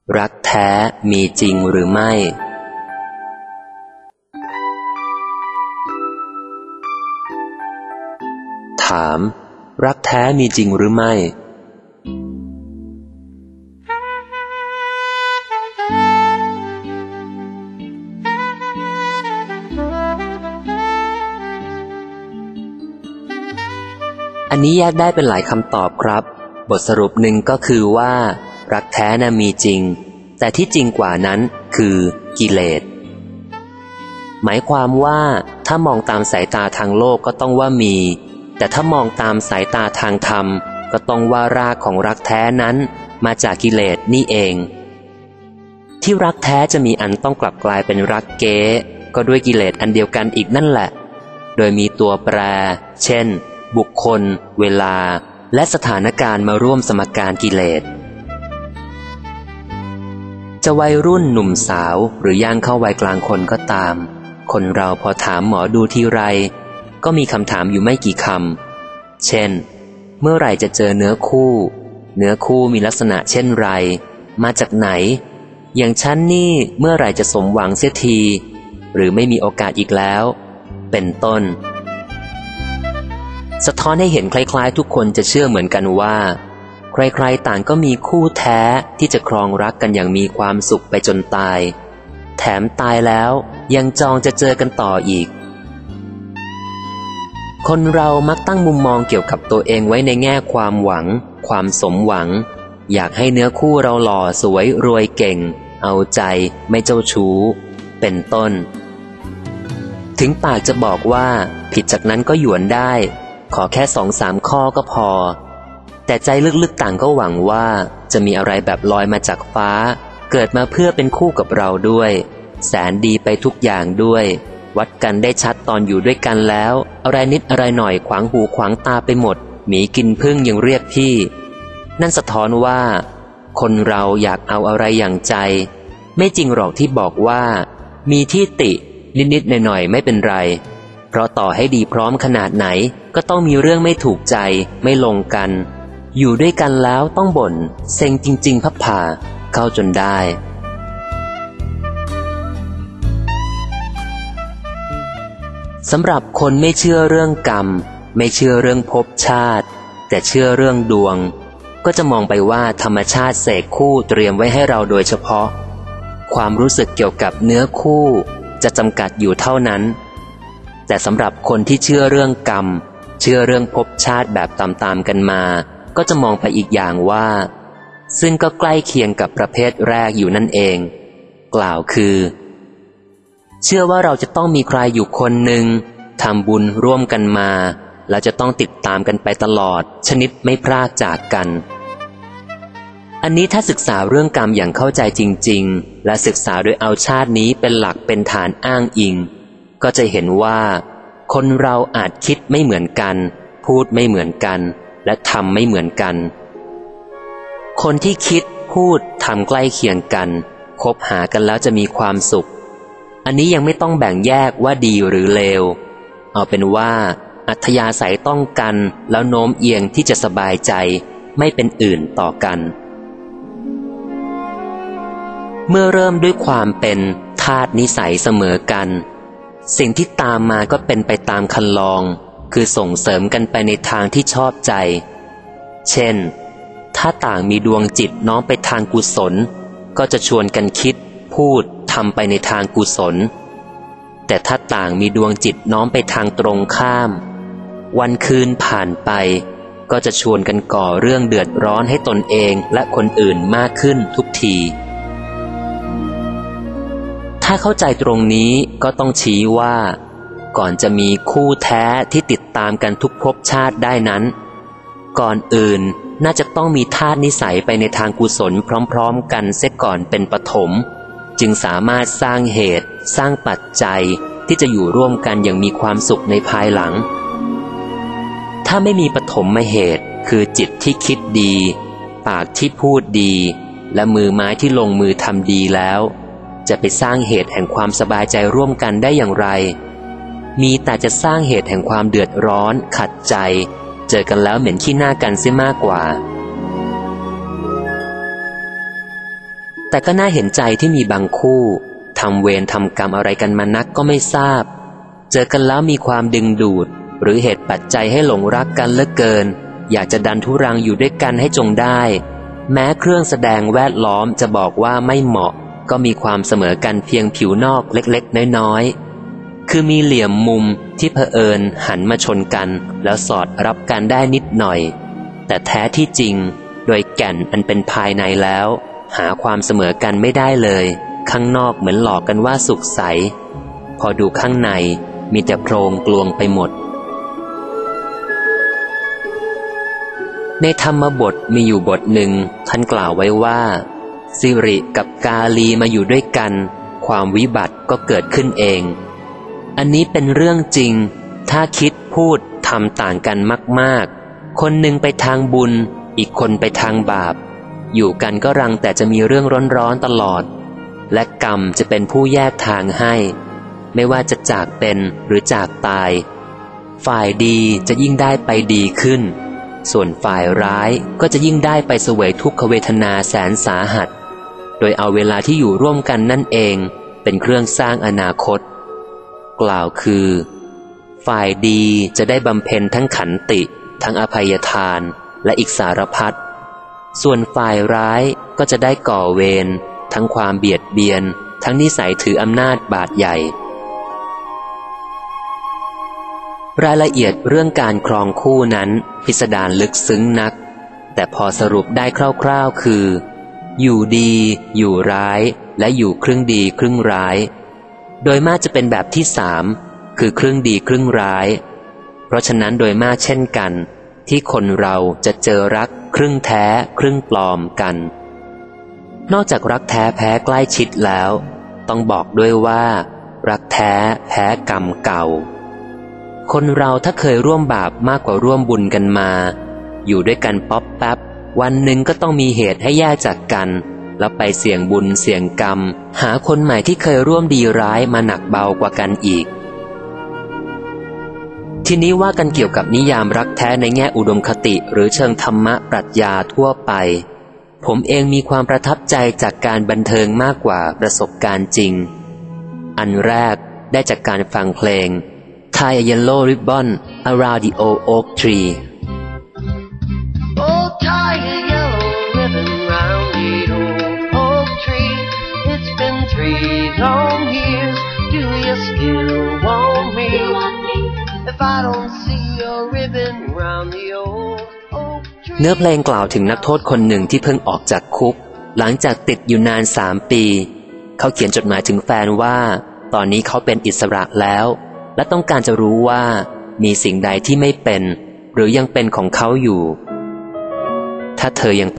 รักแท้มีจริงหรือไม่ถามรักแท้มีจริงหรือไม่อันนี้แยกได้เป็นหลายคำตอบครับบทสรุปหนึ่งก็คือว่ารักแท้น่ะมีจริงแต่ที่จริงกว่านั้นคือกิเลสหมายความว่าถ้ามองตามสายตาทางโลกก็ต้องว่ามีแต่ถ้ามองตามสายตาทางธรรมก็ต้องว่ารากของรักแท้นั้นมาจากกิเลสนี่เองที่รักแท้จะมีอันต้องกลับกลายเป็นรักเก๊ก็ด้วยกิเลสอันเดียวกันอีกนั่นแหละโดยมีตัวแปรเช่นบุคคลเวลาและสถานการณ์มาร่วมสมการกิเลสจะวัยรุ่นหนุ่มสาวหรือย่างเข้าวัยกลางคนก็ตามคนเราพอถามหมอดูทีไรก็มีคำถามอยู่ไม่กี่คำเช่นเมื่อไหร่จะเจอเนื้อคู่มีลักษณะเช่นไรมาจากไหนอย่างฉันนี่เมื่อไหร่จะสมหวังเสียทีหรือไม่มีโอกาสอีกแล้วเป็นต้นสะท้อนให้เห็นคล้ายๆทุกคนจะเชื่อเหมือนกันว่าใครๆต่างก็มีคู่แท้ที่จะครองรักกันอย่างมีความสุขไปจนตายแถมตายแล้วยังจองจะเจอกันต่ออีกคนเรามักตั้งมุมมองเกี่ยวกับตัวเองไว้ในแง่ความหวังความสมหวังอยากให้เนื้อคู่เราหล่อสวยรวยเก่งเอาใจไม่เจ้าชู้เป็นต้นถึงปากจะบอกว่าผิดจากนั้นก็หยวนได้ขอแค่2-3 ข้อก็พอแต่ใจลึกๆต่างก็หวังว่าจะมีอะไรแบบลอยมาจากฟ้าเกิดมาเพื่อเป็นคู่กับเราด้วยแสนดีไปทุกอย่างด้วยวัดกันได้ชัดตอนอยู่ด้วยกันแล้วอะไรนิดอะไรหน่อยขวางหูขวางตาไปหมดหมีกินผึ้งยังเรียกพี่นั่นสะท้อนว่าคนเราอยากเอาอะไรอย่างใจไม่จริงหรอกที่บอกว่ามีที่ตินิดๆหน่อยๆไม่เป็นไรเพราะต่อให้ดีพร้อมขนาดไหนก็ต้องมีเรื่องไม่ถูกใจไม่ลงกันอยู่ด้วยกันแล้วต้องบ่นเซ็งจริงๆพับผ่าเข้าจนได้สำหรับคนไม่เชื่อเรื่องกรรมไม่เชื่อเรื่องภพชาติแต่เชื่อเรื่องดวงก็จะมองไปว่าธรรมชาติเสกคู่เตรียมไว้ให้เราโดยเฉพาะความรู้สึกเกี่ยวกับเนื้อคู่จะจำกัดอยู่เท่านั้นแต่สำหรับคนที่เชื่อเรื่องกรรมเชื่อเรื่องภพชาติแบบตามๆกันมาก็จะมองไปอีกอย่างว่าซึ่งก็ใกล้เคียงกับประเภทแรกอยู่นั่นเองกล่าวคือเชื่อว่าเราจะต้องมีใครอยู่คนหนึ่งทำบุญร่วมกันมาแล้วจะต้องติดตามกันไปตลอดชนิดไม่พรากจากกันอันนี้ถ้าศึกษาเรื่องกรรมอย่างเข้าใจจริงๆและศึกษาโดยเอาชาตินี้เป็นหลักเป็นฐานอ้างอิงก็จะเห็นว่าคนเราอาจคิดไม่เหมือนกันพูดไม่เหมือนกันและทำไม่เหมือนกันคนที่คิดพูดทำใกล้เคียงกันคบหากันแล้วจะมีความสุขอันนี้ยังไม่ต้องแบ่งแยกว่าดีหรือเลวเอาเป็นว่าอัธยาศัยต้องกันแล้วโน้มเอียงที่จะสบายใจไม่เป็นอื่นต่อกันเมื่อเริ่มด้วยความเป็นธาตุนิสัยเสมอกันสิ่งที่ตามมาก็เป็นไปตามคันลองคือส่งเสริมกันไปในทางที่ชอบใจเช่นถ้าต่างมีดวงจิตน้อมไปทางกุศลก็จะชวนกันคิดพูดทำไปในทางกุศลแต่ถ้าต่างมีดวงจิตน้อมไปทางตรงข้ามวันคืนผ่านไปก็จะชวนกันก่อเรื่องเดือดร้อนให้ตนเองและคนอื่นมากขึ้นทุกทีถ้าเข้าใจตรงนี้ก็ต้องชี้ว่าก่อนจะมีคู่แท้ที่ติดตามกันทุกภพชาติได้นั้นก่อนอื่นน่าจะต้องมีธาตุนิสัยไปในทางกุศลพร้อมๆกันเสียก่อนเป็นปฐมจึงสามารถสร้างเหตุสร้างปัจจัยที่จะอยู่ร่วมกันอย่างมีความสุขในภายหลังถ้าไม่มีปฐมเหตุคือจิตที่คิดดีปากที่พูดดีและมือไม้ที่ลงมือทำดีแล้วจะไปสร้างเหตุแห่งความสบายใจร่วมกันได้อย่างไรมีแต่จะสร้างเหตุแห่งความเดือดร้อนขัดใจเจอกันแล้วเหม็นขี้หน้ากันเสียมากกว่าแต่ก็น่าเห็นใจที่มีบางคู่ทำเวรทำกรรมอะไรกันมานักก็ไม่ทราบเจอกันแล้วมีความดึงดูดหรือเหตุปัจจัยให้หลงรักกันเหลือเกินอยากจะดันทุรังอยู่ด้วยกันให้จงได้แม้เครื่องแสดงแวดล้อมจะบอกว่าไม่เหมาะก็มีความเสมอกันเพียงผิวนอกเล็กๆน้อยๆคือมีเหลี่ยมมุมที่เผอิญหันมาชนกันแล้วสอดรับกันได้นิดหน่อยแต่แท้ที่จริงโดยแก่นอันเป็นภายในแล้วหาความเสมอกันไม่ได้เลยข้างนอกเหมือนหลอกกันว่าสุขใสพอดูข้างในมีแต่โพรงกลวงไปหมดในธรรมบทมีอยู่บทหนึ่งท่านกล่าวไว้ว่าสิริกับกาลีมาอยู่ด้วยกันความวิบัติก็เกิดขึ้นเองอันนี้เป็นเรื่องจริงถ้าคิดพูดทำต่างกันมากๆคนหนึ่งไปทางบุญอีกคนไปทางบาปอยู่กันก็รังแต่จะมีเรื่องร้อนๆตลอดและกรรมจะเป็นผู้แยกทางให้ไม่ว่าจะจากเป็นหรือจากตายฝ่ายดีจะยิ่งได้ไปดีขึ้นส่วนฝ่ายร้ายก็จะยิ่งได้ไปเสวยทุกขเวทนาแสนสาหัสโดยเอาเวลาที่อยู่ร่วมกันนั่นเองเป็นเครื่องสร้างอนาคตกล่าวคือฝ่ายดีจะได้บำเพ็ญทั้งขันติทั้งอภัยทานและอีกสารพัดส่วนฝ่ายร้ายก็จะได้ก่อเวรทั้งความเบียดเบียนทั้งนิสัยถืออำนาจบาดใหญ่รายละเอียดเรื่องการครองคู่นั้นพิสดารลึกซึ้งนักแต่พอสรุปได้คร่าวๆคืออยู่ดีอยู่ร้ายและอยู่ครึ่งดีครึ่งร้ายโดยมากจะเป็นแบบที่สามคือครึ่งดีครึ่งร้ายเพราะฉะนั้นโดยมากเช่นกันที่คนเราจะเจอรักครึ่งแท้ครึ่งปลอมกันนอกจากรักแท้แพ้ใกล้ชิดแล้วต้องบอกด้วยว่ารักแท้แพ้กรรมเก่าคนเราถ้าเคยร่วมบาปมากกว่าร่วมบุญกันมาอยู่ด้วยกันป๊อปแป๊บวันหนึ่งก็ต้องมีเหตุให้แยกจากกันแล้วไปเสี่ยงบุญเสี่ยงกรรมหาคนใหม่ที่เคยร่วมดีร้ายมาหนักเบากว่ากันอีกทีนี้ว่ากันเกี่ยวกับนิยามรักแท้ในแง่อุดมคติหรือเชิงธรรมะปรัชญาทั่วไปผมเองมีความประทับใจจากการบันเทิงมากกว่าประสบการณ์จริงอันแรกได้จากการฟังเพลง Tie a yellow ribbon around the old oak tree Oh, tie a yellow ribbon round the old oak tree. It's been 3 long years. Do you still want me? If I don't see your ribbon round the old oak tree. เนื้อเพลงกล่าวถึงนักโทษคนหนึ่งที่เพิ่งออกจากคุกหลังจากติดอยู่นาน3 ปีเขาเขียนจดหมายถึงแฟนว่าตอนนี้เขาเป็นอิสระแล้วและต้องการจะรู้ว่ามีสิ่งใดที่ไม่เป็นหรือยังเป็นของเขาอยู่ถ้าเธอยัง